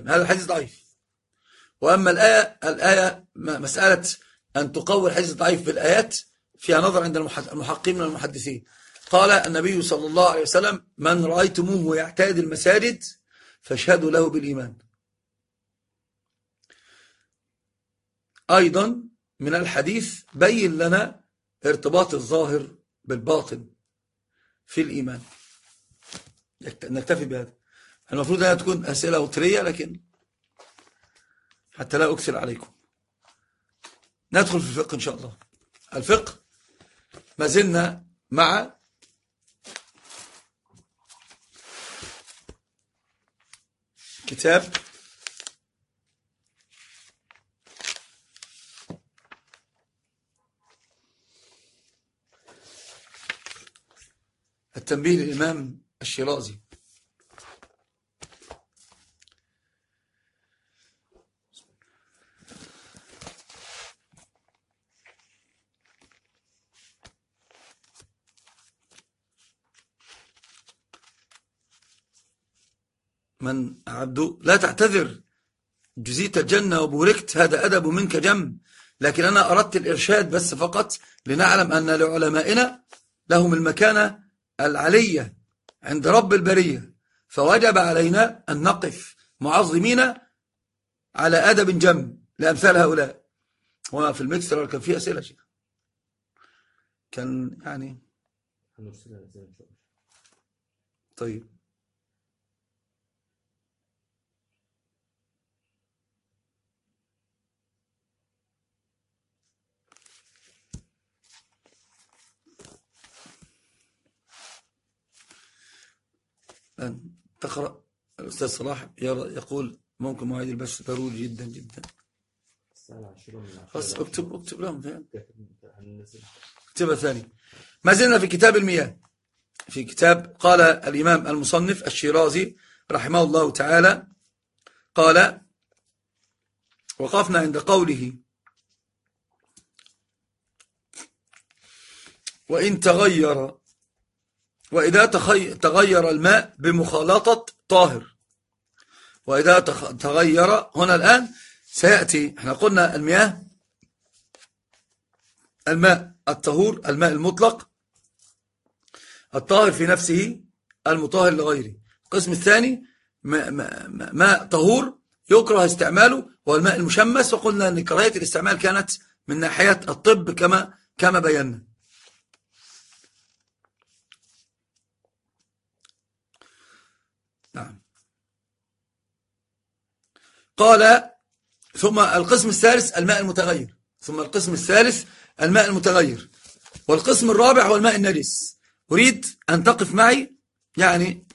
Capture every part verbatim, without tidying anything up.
الإيمان. هذا الحديث ضعيف. وأما الآية الآية مسألة أن تقوي الحديث الضعيف بالآيات فيها نظر عند المحققين والمحدثين. قال النبي صلى الله عليه وسلم: من رأيتموه يعتاد المساجد فاشهدوا له بالإيمان. أيضا من الحديث بين لنا ارتباط الظاهر بالباطن في الإيمان. نكتفي بهذا. المفروض أنها تكون أسئلة وترية، لكن حتى لا أكثر عليكم. ندخل في الفقه إن شاء الله. الفقه ما زلنا مع كتاب التنبيه للإمام الشيرازي. من عبده لا تعتذر، جزيت الجنة وبوركت، هذا أدب منك جم. لكن أنا أردت الإرشاد بس فقط لنعلم أن لعلمائنا لهم المكانة العلية عند رب البرية، فوجب علينا أن نقف معظمين على أدب جم لأمثال هؤلاء. وفي المكسر كان فيه أسئلة شيء كان يعني طيب. أن تقرأ الأستاذ صلاح يقول ممكن مواعيد البث ضروري جدا جدا. خلاص اكتب اكتب لهم اكتبها ثاني. ما زلنا في كتاب المياه، في كتاب قال الإمام المصنف الشيرازي رحمه الله تعالى، قال: وقفنا عند قوله: وإن تغير وإذا تغير الماء بمخالطة طاهر. وإذا تغير هنا الآن سيأتي، احنا قلنا المياه الماء الطهور، الماء المطلق الطاهر في نفسه المطهر لغيره. القسم الثاني ماء طهور يكره استعماله هو الماء المشمس، وقلنا أن كراهية الاستعمال كانت من ناحية الطب كما كما بينا. نعم. قال: ثم القسم الثالث الماء المتغير، ثم القسم الثالث الماء المتغير، والقسم الرابع هو الماء النجس. أريد أن تقف معي يعني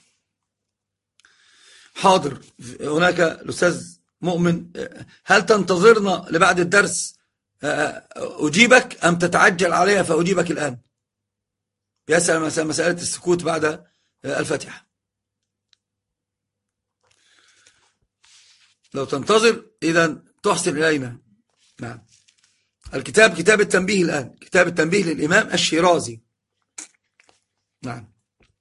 حاضر. هناك الأستاذ مؤمن، هل تنتظرنا لبعد الدرس أجيبك أم تتعجل عليها فأجيبك الآن؟ يسأل مسألة السكوت بعد الفاتحة. لو تنتظر إذن تحسن إلينا. نعم. الكتاب كتاب التنبيه الآن، كتاب التنبيه للإمام الشيرازي. نعم.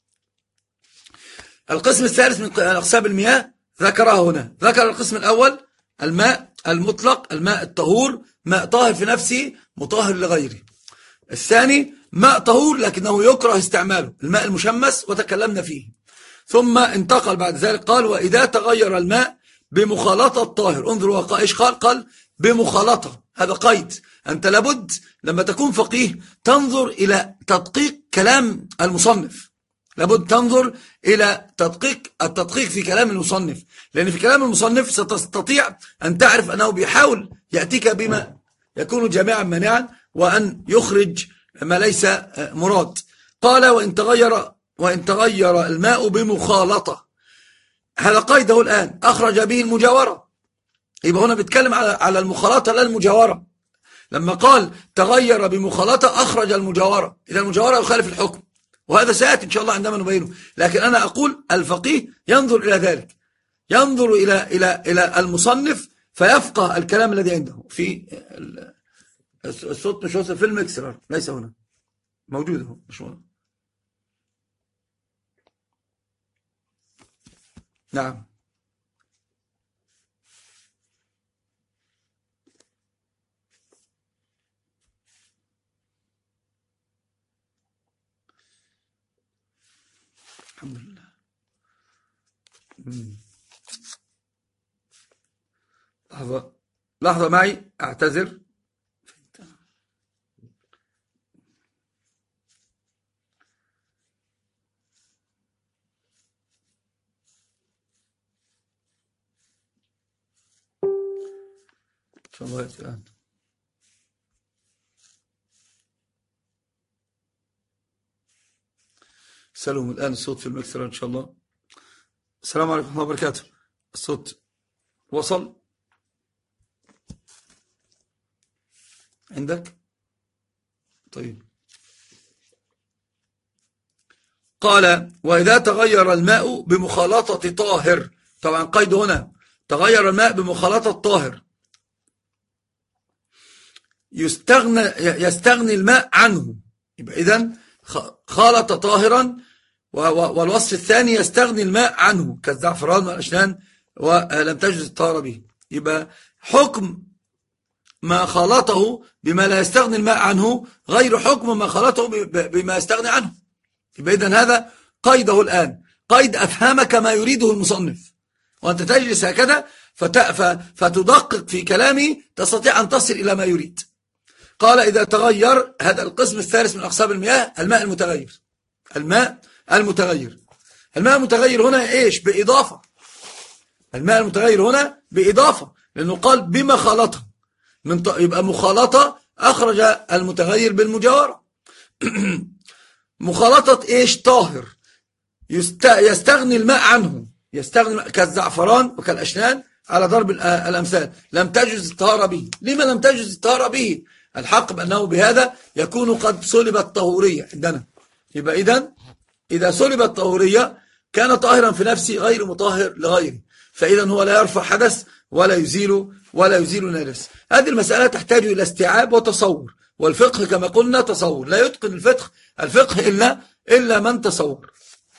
القسم الثالث من أقسام المياه ذكرها هنا. ذكر القسم الأول الماء المطلق، الماء الطهور، ماء طاهر في نفسه مطهر لغيره. الثاني ماء طهور لكنه يكره استعماله، الماء المشمس، وتكلمنا فيه. ثم انتقل بعد ذلك قال: وإذا تغير الماء بمخالطة الطاهر. انظروا ايش قال؟ قال بمخالطة. هذا قيد. أنت لابد لما تكون فقيه تنظر إلى تدقيق كلام المصنف، لابد تنظر إلى تدقيق التدقيق في كلام المصنف، لأن في كلام المصنف ستستطيع أن تعرف أنه بيحاول يأتيك بما يكون جامعا مانعا، وأن يخرج ما ليس مراد. قال: وإن تغير وإن تغير الماء بمخالطة. هذا قيده الآن، أخرج به المجاورة. يبقى هنا بيتكلم على على المخالطة لا المجاورة. لما قال تغير بمخالطة أخرج المجاورة، إذا المجاورة يخالف الحكم، وهذا سيأتي إن شاء الله عندما نبينه. لكن أنا أقول الفقيه ينظر إلى ذلك، ينظر إلى إلى إلى المصنف فيفقه الكلام الذي عنده. في الصوت مش وصل في المكسر، ليس هنا، موجود هو مش هنا. نعم. الحمد لله. مم. لحظة لحظة معي، أعتذر. إن شاء الله يأتي الآن. سلم الآن الصوت في المكسر إن شاء الله. السلام عليكم ورحمة الله وبركاته. الصوت وصل عندك؟ طيب. قال وإذا تغير الماء بمخالطة طاهر، طبعا قيد هنا تغير الماء بمخالطة طاهر، يستغنى يستغني الماء عنه، يبقى إذن خالط طاهرا، والوصف الثاني يستغني الماء عنه كالزعفران والأشنان ولم تجوز الطهارة به. يبقى حكم ما خلطه بما لا يستغني الماء عنه غير حكم ما خلطه بما يستغني عنه. يبقى إذن هذا قيده الآن، قيد أفهمك ما يريده المصنف، وأنت تجلس هكذا فتدقق في كلامي تستطيع أن تصل إلى ما يريد. قال إذا تغير، هذا القسم الثالث من أقسام المياه، الماء المتغير. الماء المتغير الماء المتغير هنا إيش؟ بإضافة. الماء المتغير هنا بإضافة، لأنه قال بما خلطه، من يبقى مخالطة أخرج المتغير بالمجاورة. مخالطة إيش؟ طاهر يستغني الماء عنه، يستغني كالزعفران وكالأشنان على ضرب الأمثال، لم تجوز الطهارة به. لما لم تجوز الطهارة به؟ الحق بأنه بهذا يكون قد سلب الطهورية عندنا. يبقى إذن إذا سلب الطهورية كان طاهرا في نفسه غير مطهر لغيره، فإذا هو لا يرفع حدث ولا يزيل ولا يزيل نجس. هذه المسألة تحتاج إلى استيعاب وتصور، والفقه كما قلنا تصور، لا يتقن الفقه الفقه إلا إلا من تصور،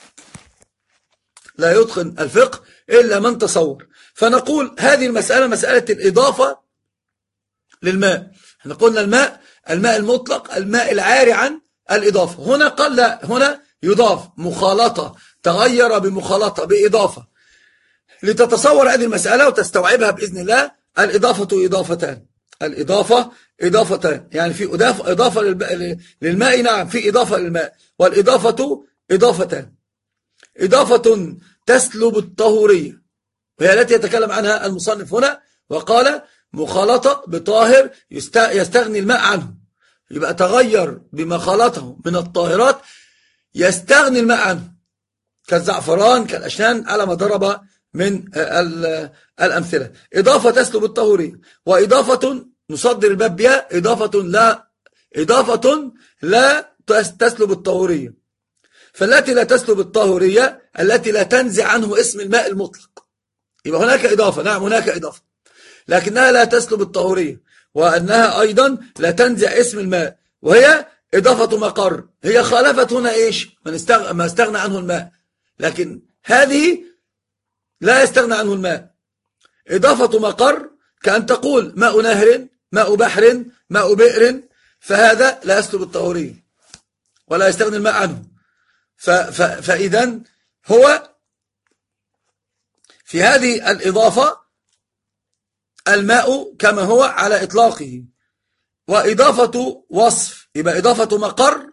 لا يتقن الفقه إلا من تصور. فنقول هذه المسألة مسألة الإضافة للماء. احنا قلنا الماء الماء المطلق، الماء العاري عن الإضافة. هنا قال لا، هنا يضاف مخالطة، تغير بمخالطة بإضافة. لتتصور هذه المسألة وتستوعبها بإذن الله، الإضافة إضافتان، الإضافة إضافتان، يعني في إضافة, إضافة للماء، نعم في إضافة للماء، والإضافة إضافتان. إضافة تسلب الطهورية، وهي التي يتكلم عنها المصنف هنا، وقال مخالطة بطاهر يستغني الماء عنه، يبقى تغير بما خلطه من الطاهرات يستغني الماء عنه كالزعفران كالأشنان على ما ضرب من الأمثلة. إضافة تسلب الطهورية، وإضافة نصدر الباب بها إضافة لا إضافة لا تسلب الطهورية. فالتي لا تسلب الطهورية التي لا تنزع عنه اسم الماء المطلق، يبقى هناك إضافة، نعم هناك إضافة، لكنها لا تسلب الطهورية، وأنها أيضا لا تنزع اسم الماء، وهي إضافة مقر. هي خالفت هنا إيش؟ من استغ... ما استغنى عنه الماء، لكن هذه لا يستغنى عنه الماء. إضافة مقر كأن تقول ماء نهر، ماء بحر، ماء بئر، فهذا لا يسلب الطهورية ولا يستغني الماء عنه. ف... ف... فإذا هو في هذه الإضافة الماء كما هو على إطلاقه. وإضافة وصف يبقى إضافة مقر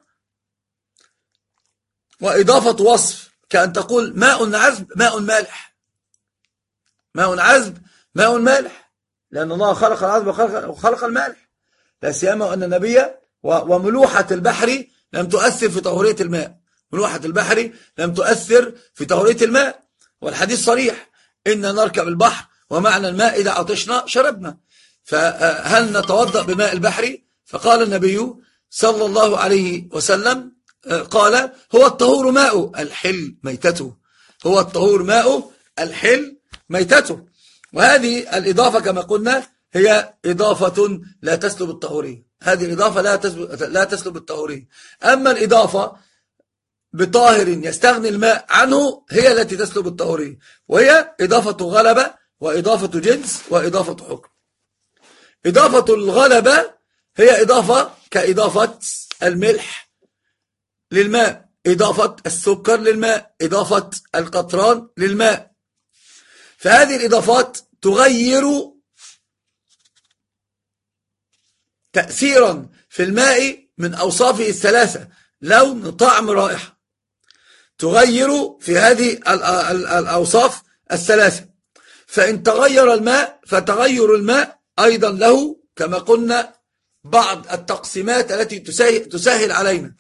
وإضافة وصف، كأن تقول ماء عذب ماء مالح، ماء عذب ماء مالح، لأن الله خلق العذب وخلق المالح، لا سيما أن النبي وملوحة البحر لم تؤثر في طهورية الماء، ملوحة البحر لم تؤثر في طهورية الماء، والحديث صريح إن نركب البحر ومعنى الماء إذا عطشنا شربنا، فهل نتوضأ بماء البحر؟ فقال النبي صلى الله عليه وسلم قال هو الطهور ماء الحل ميتته، هو الطهور ماء الحل ميتته. وهذه الإضافة كما قلنا هي إضافة لا تسلب الطهورية، هذه الإضافة لا تسلب, لا تسلب الطهورية. أما الإضافة بطاهر يستغني الماء عنه هي التي تسلب الطهورية، وهي إضافة غلبة وإضافة جنس وإضافة حكم. إضافة الغلبة هي إضافة كإضافة الملح للماء، إضافة السكر للماء، إضافة القطران للماء. فهذه الإضافات تغير تأثيرا في الماء من أوصافه الثلاثة: لون، طعم، رائحة. تغير في هذه الأوصاف الثلاثة. فإن تغير الماء فتغير الماء أيضا له كما قلنا بعض التقسيمات التي تسهل علينا،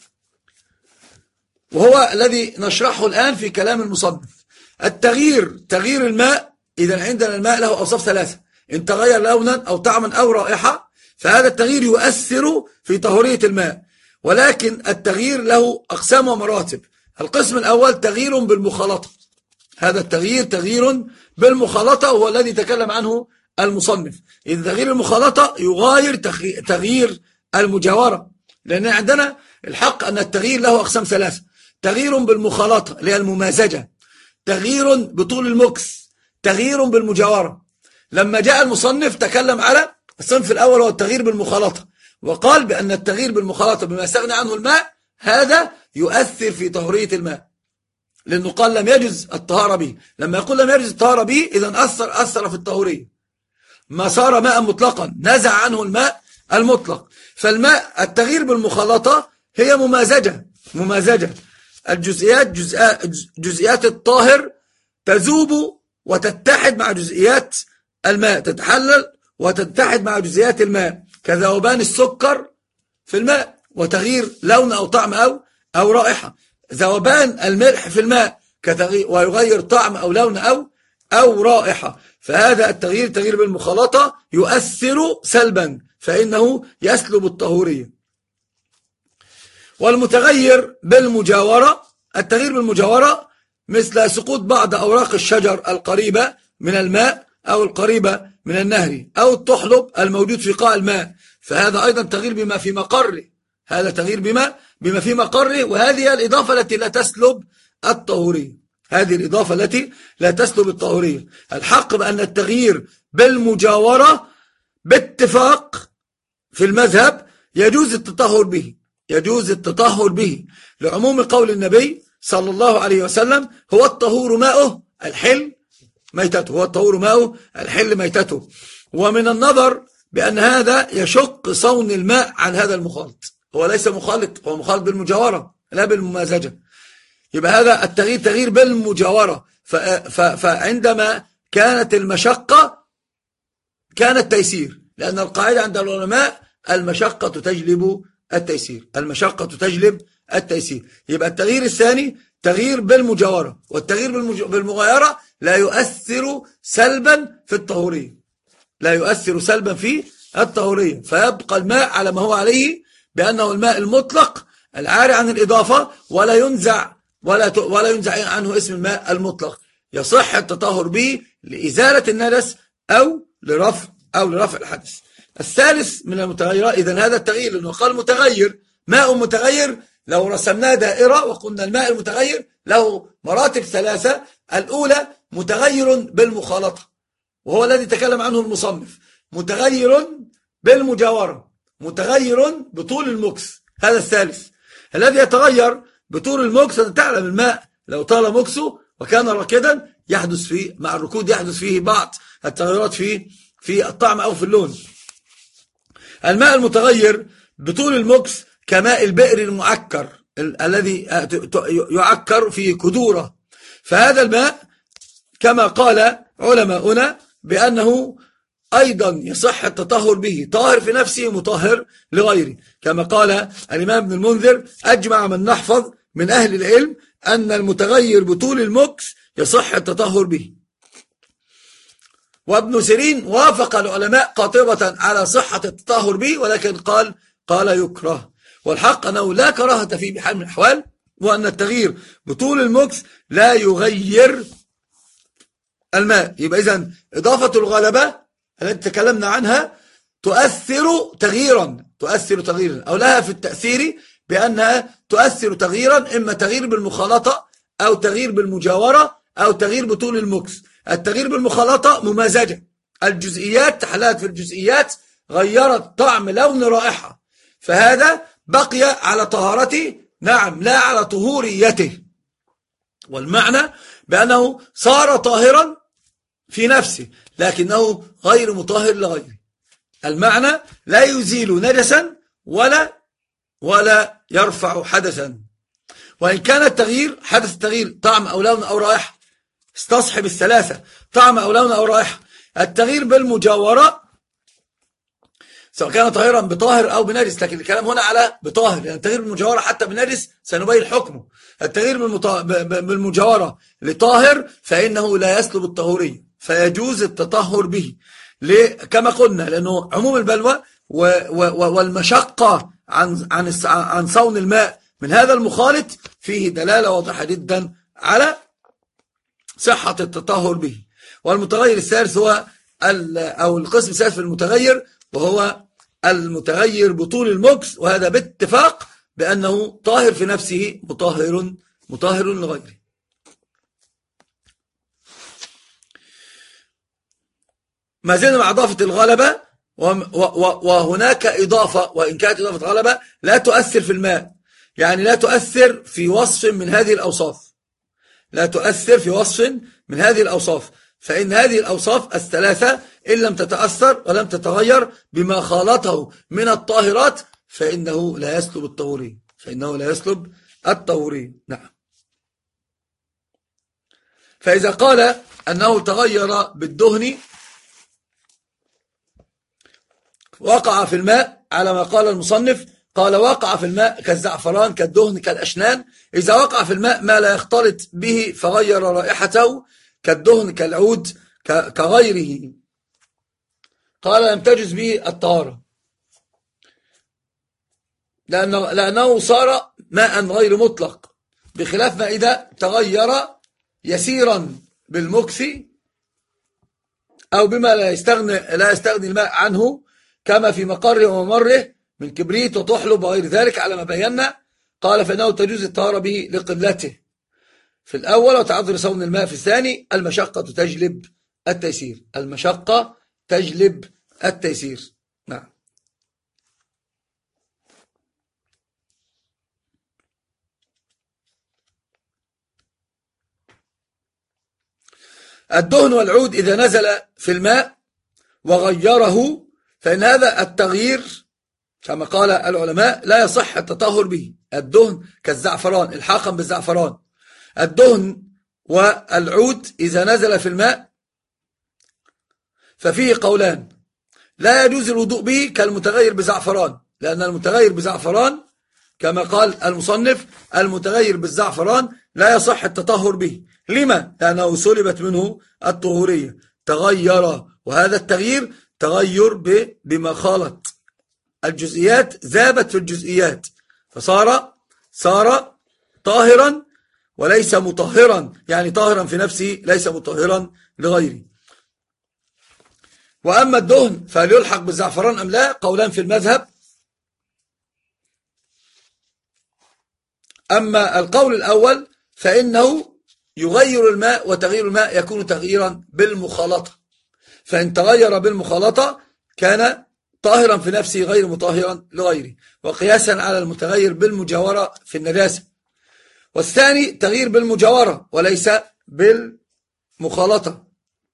وهو الذي نشرحه الآن في كلام المصنف. التغيير، تغيير الماء، إذا عندنا الماء له أوصاف ثلاثة: إن تغير لونا أو طعما أو رائحة فهذا التغيير يؤثر في طهورية الماء. ولكن التغيير له أقسام ومراتب. القسم الأول تغيير بالمخالطة، هذا التغيير تغيير بالمخالطة وهو الذي تكلم عنه المصنف. إذا تغيير المخالطة يغاير تغيير المجاورة، لأن عندنا الحق أن التغيير له أقسام ثلاثة: تغيير بالمخالطة اللي هي الممازجة، تغيير بطول المكس، تغيير بالمجاورة. لما جاء المصنف تكلم على الصنف الأول هو التغيير بالمخالطة، وقال بأن التغيير بالمخالطة بما استغنى عنه الماء هذا يؤثر في طهورية الماء، لأنه قال لم يجز الطهارة به. لما يقول لم يجز الطهارة به إذن أثر, أثر في الطهورية، ما صار ماء مطلقا نزع عنه الماء المطلق. فالماء التغيير بالمخالطة هي ممازجة، ممازجة الجزئيات، جزئيات الطاهر تذوب وتتحد مع جزئيات الماء، تتحلل وتتحد مع جزئيات الماء، كذوبان السكر في الماء وتغيير لون أو طعم أو أو رائحة، ذوبان الملح في الماء كتغيير ويغير طعم أو لون أو أو رائحة. فهذا التغيير تغيير بالمخالطة يؤثر سلبا فإنه يسلب الطهورية. والمتغير بالمجاورة، التغيير بالمجاورة مثل سقوط بعض أوراق الشجر القريبة من الماء أو القريبة من النهر أو الطحلب الموجود في قاع الماء، فهذا أيضا تغيير بما في مقره، هذا تغيير بما بما في مقره. وهذه الإضافة التي لا تسلب الطهورية، هذه الإضافة التي لا تسلب الطهورية. الحق بأن التغيير بالمجاورة باتفاق في المذهب يجوز التطهر به، يجوز التطهر به لعموم قول النبي صلى الله عليه وسلم: هو الطهور ماؤه الحل ميتته، هو الطهور ماؤه الحل ميتته. ومن النظر بأن هذا يشق صون الماء عن هذا المخالط، هو ليس مخالط، هو مخالط بالمجاورة لا بالممازجة. يبقى هذا التغيير تغيير بالمجاورة. فعندما كانت المشقة كان التيسير، لأن القاعدة عند العلماء المشقة تجلب التيسير، المشقة تجلب التيسير. يبقى التغيير الثاني تغيير بالمجاورة، والتغيير بالمغايرة لا يؤثر سلبا في الطهورية، لا يؤثر سلبا في الطهورية، فيبقى الماء على ما هو عليه بأنه الماء المطلق العاري عن الإضافة، ولا ينزع ولا ولا ينزع عنه اسم الماء المطلق. يصح التطهر به لإزالة النجس أو لرفع أو لرفع الحدث. الثالث من المتغيرات، إذن هذا التغيير لأنه قال متغير، ماء متغير، لو رسمناه دائرة وقلنا الماء المتغير له مراتب ثلاثة: الأولى متغير بالمخالطة وهو الذي تكلم عنه المصنف، متغير بالمجاورة، متغير بطول المكس، هذا الثالث. الذي يتغير بطول المكس، أن تعلم الماء لو طال مكسه وكان راكدا يحدث فيه مع الركود يحدث فيه بعض التغيرات في في الطعم أو في اللون. الماء المتغير بطول المكس كماء البئر المعكر الذي يعكر في كدورة، فهذا الماء كما قال علماؤنا بأنه أيضا يصح التطهر به، طاهر في نفسه مطهر لغيره، كما قال الإمام ابن المنذر: أجمع من نحفظ من أهل العلم أن المتغير بطول المكس يصح التطهر به. وابن سيرين وافق العلماء قاطبة على صحة التطهر به، ولكن قال قال يكره، والحق أنه لا كراهة فيه بحال من الأحوال، وأن التغيير بطول المكس لا يغير الماء. يبقى إذن إضافة الغلبة التي تكلمنا عنها تؤثر تغييرا، تؤثر تغييرا أو لها في التأثير بأنها تؤثر تغييرا، إما تغيير بالمخالطة أو تغيير بالمجاورة أو تغيير بطول المكس. التغيير بالمخالطة ممازجة، الجزئيات تحللت في الجزئيات غيرت طعم لون رائحة، فهذا بقي على طهارته نعم لا على طهوريته. والمعنى بأنه صار طاهرا في نفسه لكنه غير مطهر لغيره. المعنى لا يزيل نجسا ولا ولا يرفع حدثا. وإن كان التغيير حدث التغيير طعم أو لون أو رائحة، استصحب الثلاثة، طعم أو لون أو رائحة. التغيير بالمجاورة سواء كان طاهرا بطاهر أو بنجس، لكن الكلام هنا على بطاهر، يعني التغيير بالمجاورة حتى بنجس سنبين حكمه. التغيير بالمجاورة لطاهر فإنه لا يسلب الطهورية، فيجوز التطهر به. كما قلنا لأنه عموم البلوى والمشقة عن عن عن صون الماء من هذا المخالط فيه دلالة واضحة جدا على صحة التطهر به. والمتغير الثالث هو أو القسم الثالث في المتغير وهو المتغير بطول المكث، وهذا باتفاق بأنه طاهر في نفسه مطهر مطهر لغيره. ما زلنا مع إضافة الغلبة، وهناك إضافة وإن كانت إضافة غلبة لا تؤثر في الماء، يعني لا تؤثر في وصف من هذه الأوصاف، لا تؤثر في وصف من هذه الأوصاف. فإن هذه الأوصاف الثلاثة إن لم تتأثر ولم تتغير بما خالطه من الطاهرات فإنه لا يسلب الطهورية، فإنه لا يسلب الطهورية. نعم. فإذا قال أنه تغير بالدهن وقع في الماء على ما قال المصنف، قال وقع في الماء كالزعفران كالدهن كالأشنان. إذا وقع في الماء ما لا يختلط به فغير رائحته كالدهن كالعود كغيره، قال لم تجز به الطهارة، لأنه, لأنه صار ماء غير مطلق، بخلاف ما إذا تغير يسيرا بالمكث أو بما لا يستغني, لا يستغني الماء عنه كما في مقره وممره من كبريت وطحلب وغير ذلك على ما بينا. قال فإنه تجوز الطهارة به لقلته في الأول وتعذر صون الماء في الثاني. المشقة تجلب التيسير، المشقة تجلب التيسير. نعم. الدهن والعود إذا نزل في الماء وغيره فإن هذا التغيير كما قال العلماء لا يصح التطهر به. الدهن كالزعفران الحاقا بالزعفران، الدهن والعود إذا نزل في الماء ففيه قولان، لا يجوز الوضوء به كالمتغير بزعفران، لأن المتغير بزعفران كما قال المصنف المتغير بالزعفران لا يصح التطهر به. لما؟ لأنه سلبت منه الطهورية، تغير، وهذا التغيير تغير بما خالط، الجزئيات ذابت في الجزئيات فصار صار طاهرا وليس مطهرا، يعني طاهرا في نفسه ليس مطهرا لغيره. وأما الدهن فهل يلحق بالزعفران أم لا؟ قولان في المذهب. أما القول الأول فإنه يغير الماء، وتغيير الماء يكون تغييرا بالمخالطة، فإن تغير بالمخالطة كان طاهرا في نفسه غير مطهرا لغيره، وقياسا على المتغير بالمجاورة في النجاسة. والثاني تغيير بالمجاورة وليس بالمخالطة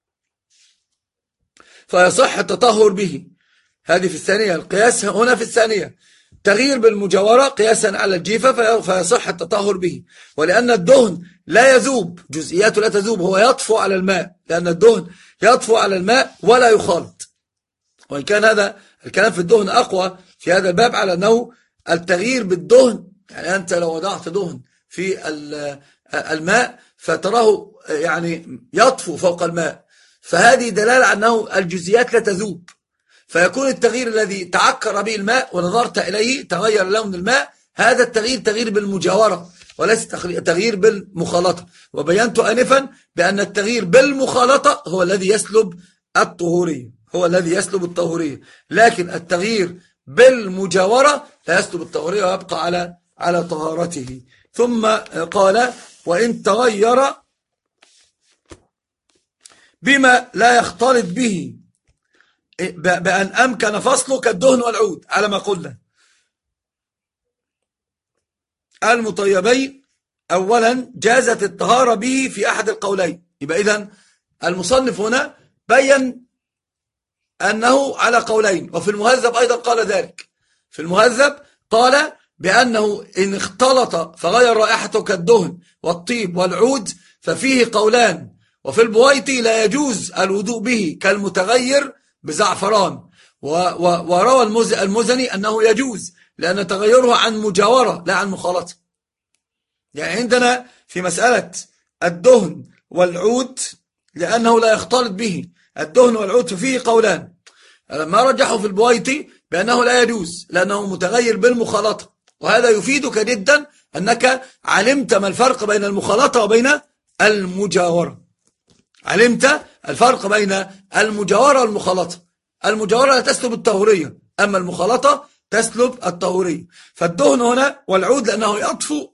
فيصح التطهر به. هذه في الثانية، القياس هنا في الثانية تغيير بالمجاورة قياسا على الجيفة فيصح التطهر به. ولأن الدهن لا يذوب، جزئياته لا تذوب، هو يطفو على الماء، لأن الدهن يطفو على الماء ولا يخالط. وإن كان هذا الكلام في الدهن أقوى في هذا الباب على أنه التغيير بالدهن، يعني أنت لو وضعت دهن في الماء فتراه يعني يطفو فوق الماء، فهذه دلالة على أنه الجزئيات لا تذوب، فيكون التغيير الذي تعكر به الماء ونظرت إليه تغير لون الماء، هذا التغيير تغيير بالمجاورة وليس تغيير بالمخالطة. وبينت آنفا بأن التغيير بالمخالطة هو الذي يسلب الطهورية، هو الذي يسلب الطهورية، لكن التغيير بالمجاورة لا يسلب الطهورية ويبقى على على طهارته. ثم قال وإن تغير بما لا يختلط به بأن أمكن فصله كالدهن والعود على ما قلنا. المطيبين أولا جازت الطهارة به في أحد القولين. يبقى إذن المصنف هنا بين أنه على قولين، وفي المهذب أيضا قال ذلك. في المهذب قال بأنه إن اختلط فغير رائحته كالدهن والطيب والعود ففيه قولان، وفي البويطي لا يجوز الوضوء به كالمتغير بزعفران، وروى المزني أنه يجوز لأن تغيره عن مجاورة لا عن مخالطة. يعني عندنا في مسألة الدهن والعود لأنه لا يختلط به الدهن والعود ففيه قولان. لما رجحوا في البويطي بأنه لا يجوز لأنه متغير بالمخالطة، وهذا يفيدك جدا أنك علمت ما الفرق بين المخالطة وبين المجاورة. علمت الفرق بين المجاورة والمخالطة. المجاورة لا تسلب الطهورية، أما المخالطة تسلب الطهورية. فالدهن هنا والعود لأنه يطفو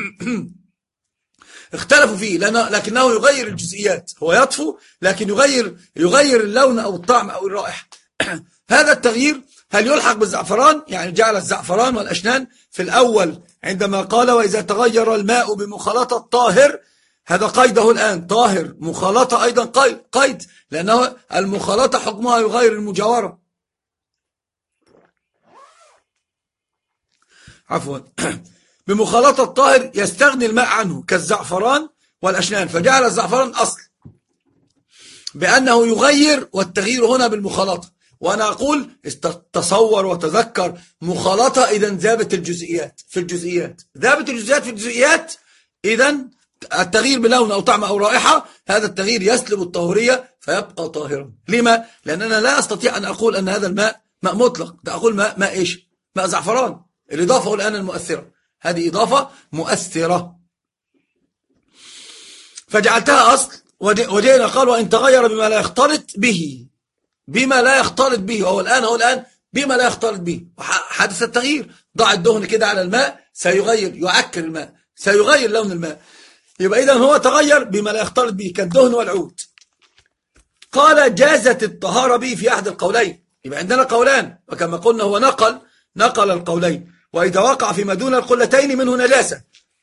اختلفوا فيه لكنه يغير الجزئيات. هو يطفو لكن يغير يغير اللون أو الطعم أو الرائحة. هذا التغيير هل يلحق بالزعفران؟ يعني جعل الزعفران والأشنان في الأول عندما قال وإذا تغير الماء بمخالطة طاهر، هذا قيده الآن طاهر، مخالطة أيضا قيد, قيد لأنه المخالطة حكمها يغير المجاورة. عفوا بمخالطة الطاهر يستغني الماء عنه كالزعفران والأشنان، فجعل الزعفران أصل بأنه يغير، والتغيير هنا بالمخالطة. وأنا أقول تصور وتذكر مخالطة إذن ذابت الجزئيات في الجزئيات ذابت الجزئيات في الجزئيات إذن التغيير بلون أو طعم أو رائحة، هذا التغيير يسلب الطهورية فيبقى طاهرا. لما؟ لأننا لا أستطيع أن أقول أن هذا الماء ماء مطلق، ده أقول ماء ماء إيش؟ ماء زعفران. الإضافة الآن المؤثرة، هذه إضافة مؤثرة فجعلتها أصل. وجينا قال وإن تغير بما لا يختلط به، بما لا يختلط به، وهو الآن هو الآن بما لا يختلط به حدث التغيير. ضع الدهن كده على الماء سيغير، يعكر الماء، سيغير لون الماء. يبقى إذن هو تغير بما لا يختلط به كالدهن والعود. قال جازت الطهارة به في أحد القولين. يبقى عندنا قولان، وكما قلنا هو نقل نقل القولين. وإذا وقع فيما دون القلتين منه نجاسة،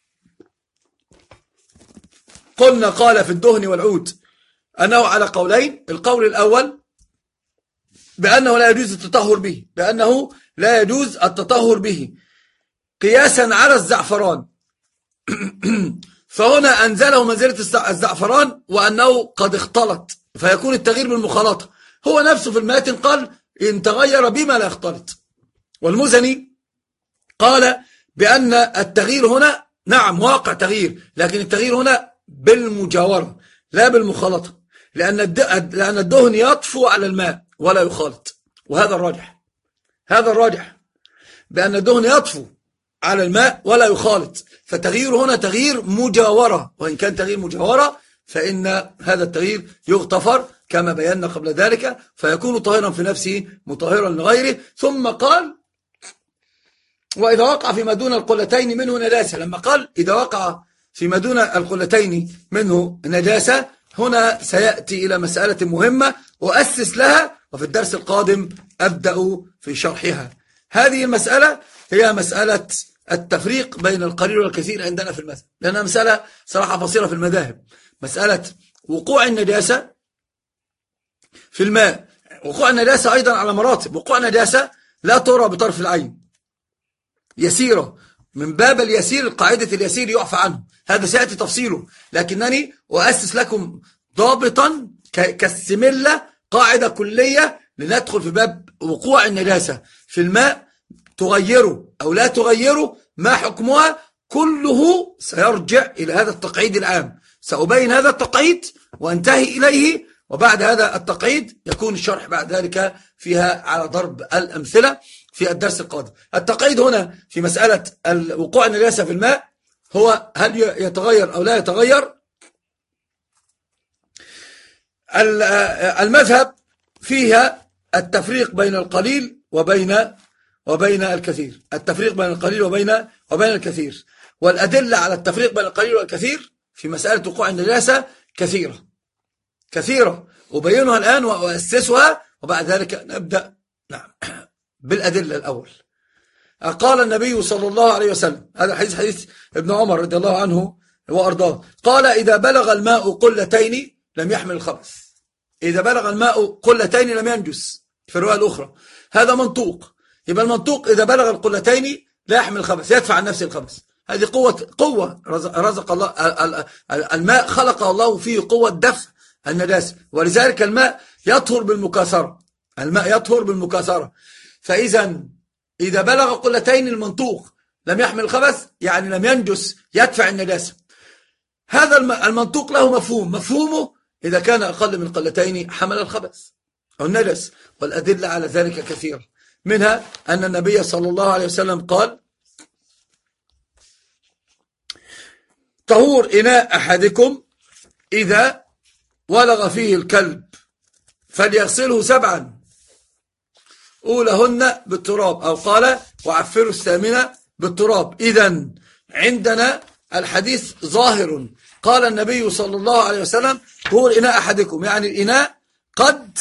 قلنا قال في الدهن والعود أنه على قولين. القول الأول بأنه لا يجوز التطهر به، بأنه لا يجوز التطهر به قياسا على الزعفران فهنا أنزله منزلة الزعفران وأنه قد اختلط، فيكون التغيير بالمخالطة. هو نفسه في الماتن قال إن تغير بما لا يختلط. والمزني قال بأن التغيير هنا نعم واقع تغيير، لكن التغيير هنا بالمجاورة لا بالمخالطة، لأن لأن الدهن يطفو على الماء ولا يخالط. وهذا الراجح، هذا الراجح بأن الدهن يطفو على الماء ولا يخالط، فتغيير هنا تغيير مجاورة. وإن كان تغيير مجاورة فإن هذا التغيير يغتفر كما بينا قبل ذلك، فيكون طاهرا في نفسه مطهرا لغيره. ثم قال وإذا وقع فيما دون القلتين منه نجاسة. لما قال إذا وقع فيما دون القلتين منه نجاسة، هنا سيأتي إلى مسألة مهمة وأسس لها، وفي الدرس القادم أبدأ في شرحها. هذه المسألة هي مسألة التفريق بين القليل والكثير عندنا في المذهب، لأنها مسألة صراحة فصيلة في المذاهب. مسألة وقوع النجاسة في الماء، وقوع النجاسة أيضا على مراتب. وقوع النجاسة لا ترى بطرف العين، يسيرة، من باب اليسير القاعدة اليسير يعفى عنه، هذا سيأتي تفصيله، لكنني أؤسس لكم ضابطا كالسملة، قاعدة كلية لندخل في باب وقوع النجاسة في الماء، تغيره أو لا تغيره، ما حكمها، كله سيرجع إلى هذا التقعيد العام. سأبين هذا التقعيد وانتهي إليه، وبعد هذا التقعيد يكون الشرح بعد ذلك فيها على ضرب الأمثلة في الدرس القادم. التقعيد هنا في مسألة وقوع النجاسة في الماء هو هل يتغير أو لا يتغير. المذهب فيها التفريق بين القليل وبين وبين الكثير، التفريق بين القليل وبين وبين الكثير. والأدلة على التفريق بين القليل والكثير في مسألة وقوع النجاسة كثيرة كثيرة، أبينها الآن وأسسها، وبعد ذلك نبدأ نعم بالأدلة الأول. قال النبي صلى الله عليه وسلم، هذا حديث حديث ابن عمر رضي الله عنه وأرضاه، قال إذا بلغ الماء قلتين لم يحمل الخبث. إذا بلغ الماء قلتين لم ينجس في الرواية الأخرى. هذا منطوق. يبقى المنطوق إذا بلغ القلتين لا يحمل الخبث، يدفع عن نفسه الخبث. هذه قوة قوة رزق الله الماء، خلق الله فيه قوة دفع النجاسة، ولذلك الماء يطهر بالمكاثرة. الماء يطهر بالمكاثرة. فإذا إذا بلغ قلتين المنطوق لم يحمل الخبث، يعني لم ينجس، يدفع النجاسة. هذا المنطوق له مفهوم، مفهومه إذا كان أقل من قلتين حمل الخبث أو النجس، والأدلة على ذلك كثيرة، منها أن النبي صلى الله عليه وسلم قال: طهور إناء أحدكم إذا ولغ فيه الكلب فليغسله سبعا أولهن بالتراب، أو قال: وعفروا الثامنة بالتراب. إذن عندنا الحديث ظاهر. قال النبي صلى الله عليه وسلم: طهور إناء أحدكم، يعني الإناء قد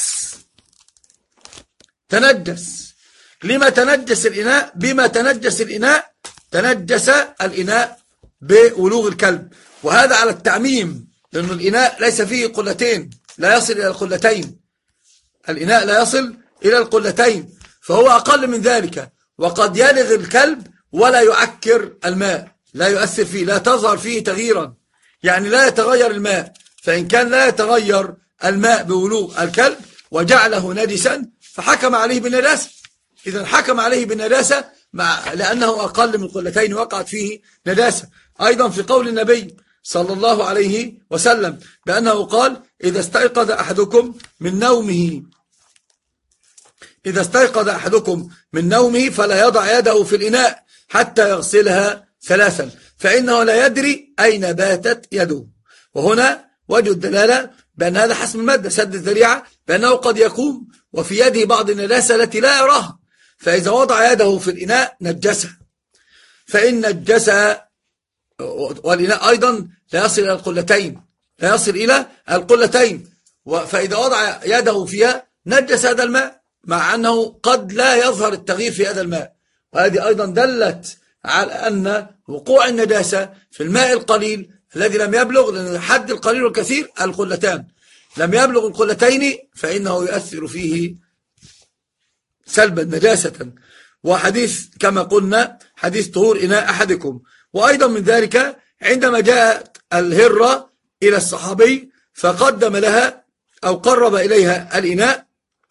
تنجس. لما تنجس الإناء؟ بما تنجس الإناء، تنجس الإناء بولوغ الكلب، وهذا على التعميم، لأن الإناء ليس فيه قلتين، لا يصل إلى القلتين. الإناء لا يصل إلى القلتين، فهو أقل من ذلك. وقد يلغ الكلب ولا يعكر الماء، لا يؤثر فيه، لا تظهر فيه تغييرا، يعني لا يتغير الماء. فإن كان لا يتغير الماء بولوغ الكلب وجعله نجسا فحكم عليه بالنجاسة. إذا حكم عليه بالنجاسة مع لأنه أقل من قلتين وقعت فيه نجاسة. أيضا في قول النبي صلى الله عليه وسلم بأنه قال: إذا استيقظ أحدكم من نومه إذا استيقظ أحدكم من نومه فلا يضع يده في الإناء حتى يغسلها ثلاثا، فإنه لا يدري أين باتت يده. وهنا وجه الدلالة بأن هذا حسم المادة، سد الذريعة، بأنه قد يقوم وفي يده بعض النجاسة التي لا يراها، فإذا وضع يده في الإناء نجسه. فإن نجسها، والإناء أيضا لا يصل إلى القلتين، لا يصل إلى القلتين، فإذا وضع يده فيها نجس هذا الماء، مع أنه قد لا يظهر التغيير في هذا الماء. وهذه أيضا دلت على أن وقوع النجاسة في الماء القليل الذي لم يبلغ، لأن حد القليل والكثير القلتان، لم يبلغ القلتين فإنه يؤثر فيه سلبا نجاسة. وحديث كما قلنا حديث طهور إناء أحدكم. وأيضا من ذلك عندما جاءت الهرة إلى الصحابي فقدم لها أو قرب إليها الإناء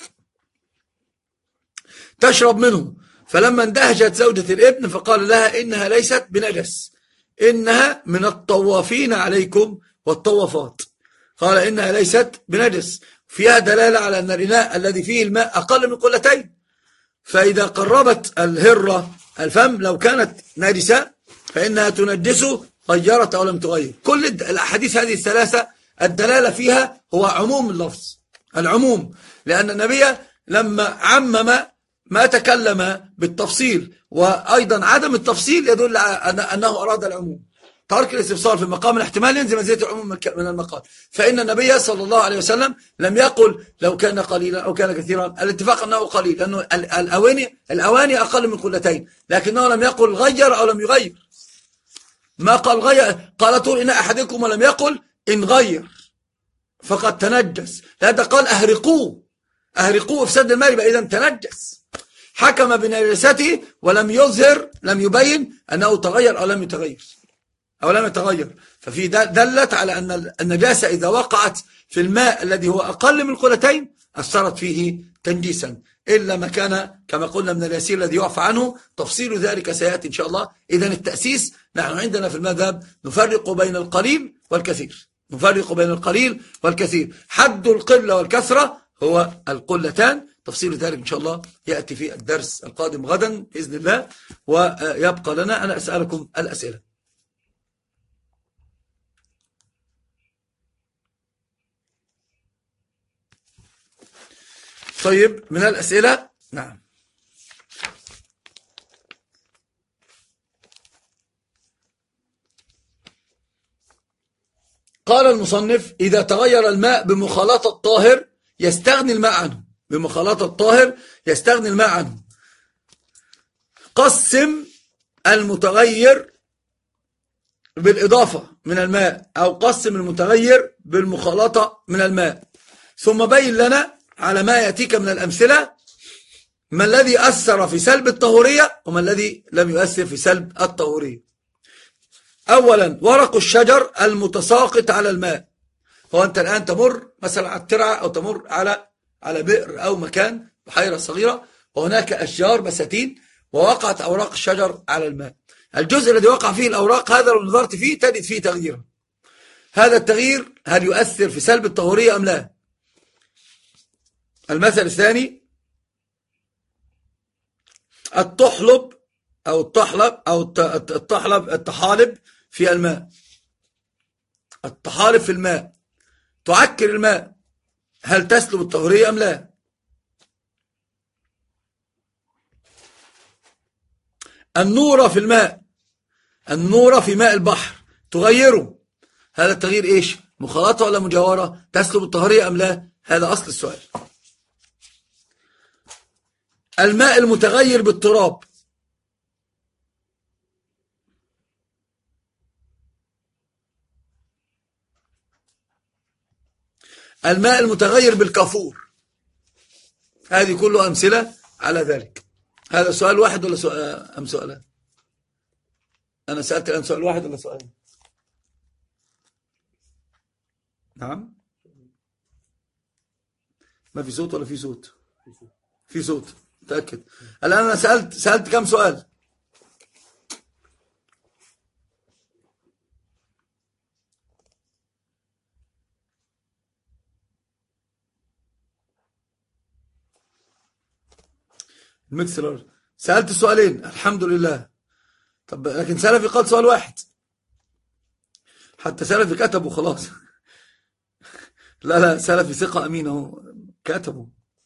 تشرب منه، فلما اندهشت زوجة الابن فقال لها: إنها ليست بنجس، إنها من الطوافين عليكم والطوافات. قال: إنها ليست بنجس، فيها دلالة على أن الإناء الذي فيه الماء أقل من قلتين. فإذا قربت الهرة الفم لو كانت نجسة فإنها تنجسه غيرت أو لم تغير. كل الأحاديث هذه الثلاثة الدلالة فيها هو عموم اللفظ، العموم، لأن النبي لما عمم ما تكلم بالتفصيل، وأيضا عدم التفصيل يدل على أنه أراد العموم. ترك الاستفسار في مقام الاحتمال ينزل منزلة العموم من المقال. فإن النبي صلى الله عليه وسلم لم يقل لو كان قليلا أو كان كثيرا، الاتفاق أنه قليل، لأنه الأواني, الأواني أقل من قلتين، لكنه لم يقل غير أو لم يغير. ما قال غير، قال طول إن أحدكم، ولم يقل إن غير فقد تنجس، هذا قال أهرقوه، أهرقوه إفساد الماء، يبقى إذن تنجس. حكم بنجاسته ولم يظهر، لم يبين أنه تغير أو لم يتغير أو لم يتغير. ففي دلت على أن النجاسة إذا وقعت في الماء الذي هو أقل من قلتين أثرت فيه تنجيسا، إلا ما كان كما قلنا من اليسير الذي يعفى عنه. تفصيل ذلك سيأتي إن شاء الله. إذن التأسيس، نحن عندنا في المذهب نفرق بين القليل والكثير، نفرق بين القليل والكثير. حد القلة والكثرة هو القلتان. تفصيل ذلك إن شاء الله يأتي في الدرس القادم غدا بإذن الله. ويبقى لنا أنا أسألكم الأسئلة. طيب، من الأسئلة. نعم. قال المصنف: إذا تغير الماء بمخالطة الطاهر يستغني الماء عنه، بمخالطة الطاهر يستغني الماء عنه. قسم المتغير بالإضافة من الماء أو قسم المتغير بالمخالطة من الماء، ثم بين لنا على ما يأتيك من الأمثلة ما الذي أثر في سلب الطهورية وما الذي لم يؤثر في سلب الطهورية. أولا ورق الشجر المتساقط على الماء. هو أنت الآن تمر مثلا على الترعة أو تمر على على بئر أو مكان بحيرة صغيرة وهناك أشجار بساتين ووقعت أوراق الشجر على الماء. الجزء الذي وقع فيه الأوراق هذا لو نظرت فيه تجد فيه تغييرا. هذا التغيير هل يؤثر في سلب الطهورية أم لا؟ المثل الثاني الطحلب أو الطحلب أو الطحلب الطحالب في الماء. الطحالب في الماء تعكر الماء، هل تسلب الطهورية أم لا؟ النورة في الماء، النورة في ماء البحر تغيره، هذا التغيير إيش؟ مخالطة ولا مجاورة؟ تسلب الطهورية أم لا؟ هذا أصل السؤال. الماء المتغير بالتراب، الماء المتغير بالكافور، هذه كله أمثلة على ذلك. هذا سؤال واحد ولا سؤال أم سؤالان؟ أنا سألت الآن سؤال واحد ولا سؤالين؟ نعم، ما في صوت ولا في صوت؟ في صوت، متأكد. الآن أنا سألت سألت كم سؤال؟ المكسر سألت سؤالين الحمد لله. طب لكن سلفي قال سؤال واحد، حتى سلفي كتبوا خلاص. لا لا سلفي ثقة أمين اهو كتبوا.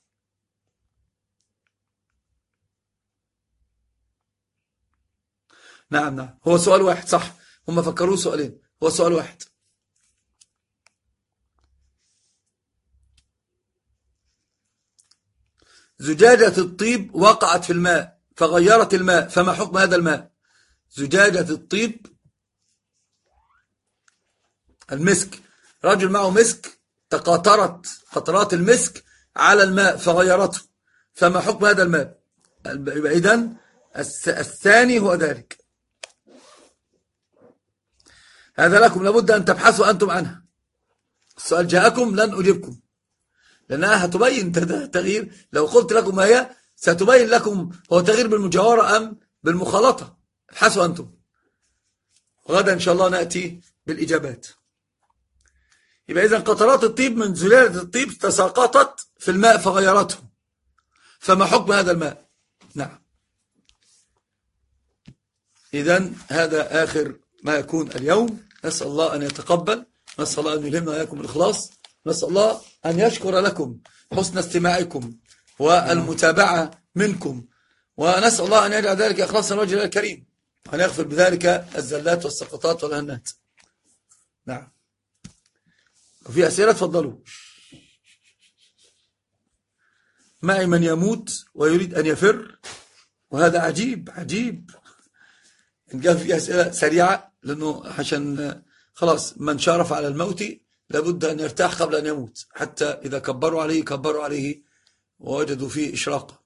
نعم نعم هو سؤال واحد صح، هم فكروه سؤالين، هو سؤال واحد. زجاجة الطيب وقعت في الماء فغيرت الماء، فما حكم هذا الماء؟ زجاجة الطيب المسك، رجل معه مسك تقاطرت قطرات المسك على الماء فغيرته، فما حكم هذا الماء؟ إذن الثاني هو ذلك. هذا لكم لابد أن تبحثوا أنتم عنها. السؤال جاءكم لن أجيبكم لأنها هتبين تغيير. لو قلت لكم ما هي ستبين لكم هو تغيير بالمجاورة أم بالمخالطة. ابحثوا أنتم، غدا إن شاء الله نأتي بالإجابات. يبقى إذن قطرات الطيب من زلالة الطيب تساقطت في الماء فغيرته، فما حكم هذا الماء؟ نعم. إذن هذا آخر ما يكون اليوم. نسأل الله أن يتقبل، نسأل الله أن يلهمنا وإياكم الإخلاص، نسأل الله أن يشكر لكم حسن استماعكم والمتابعة منكم، ونسأل الله أن يجعل ذلك إخلاصا لوجه الله الكريم، وأن يغفر بذلك الزلات والسقطات والهنات. نعم. وفي أسئلة تفضلوا. معي من يموت ويريد أن يفر، وهذا عجيب عجيب. إن جاء في أسئلة سريعة لأنه عشان خلاص من شارف على الموت لابد أن يرتاح قبل أن يموت، حتى إذا كبروا عليه كبروا عليه ووجدوا فيه إشراقا.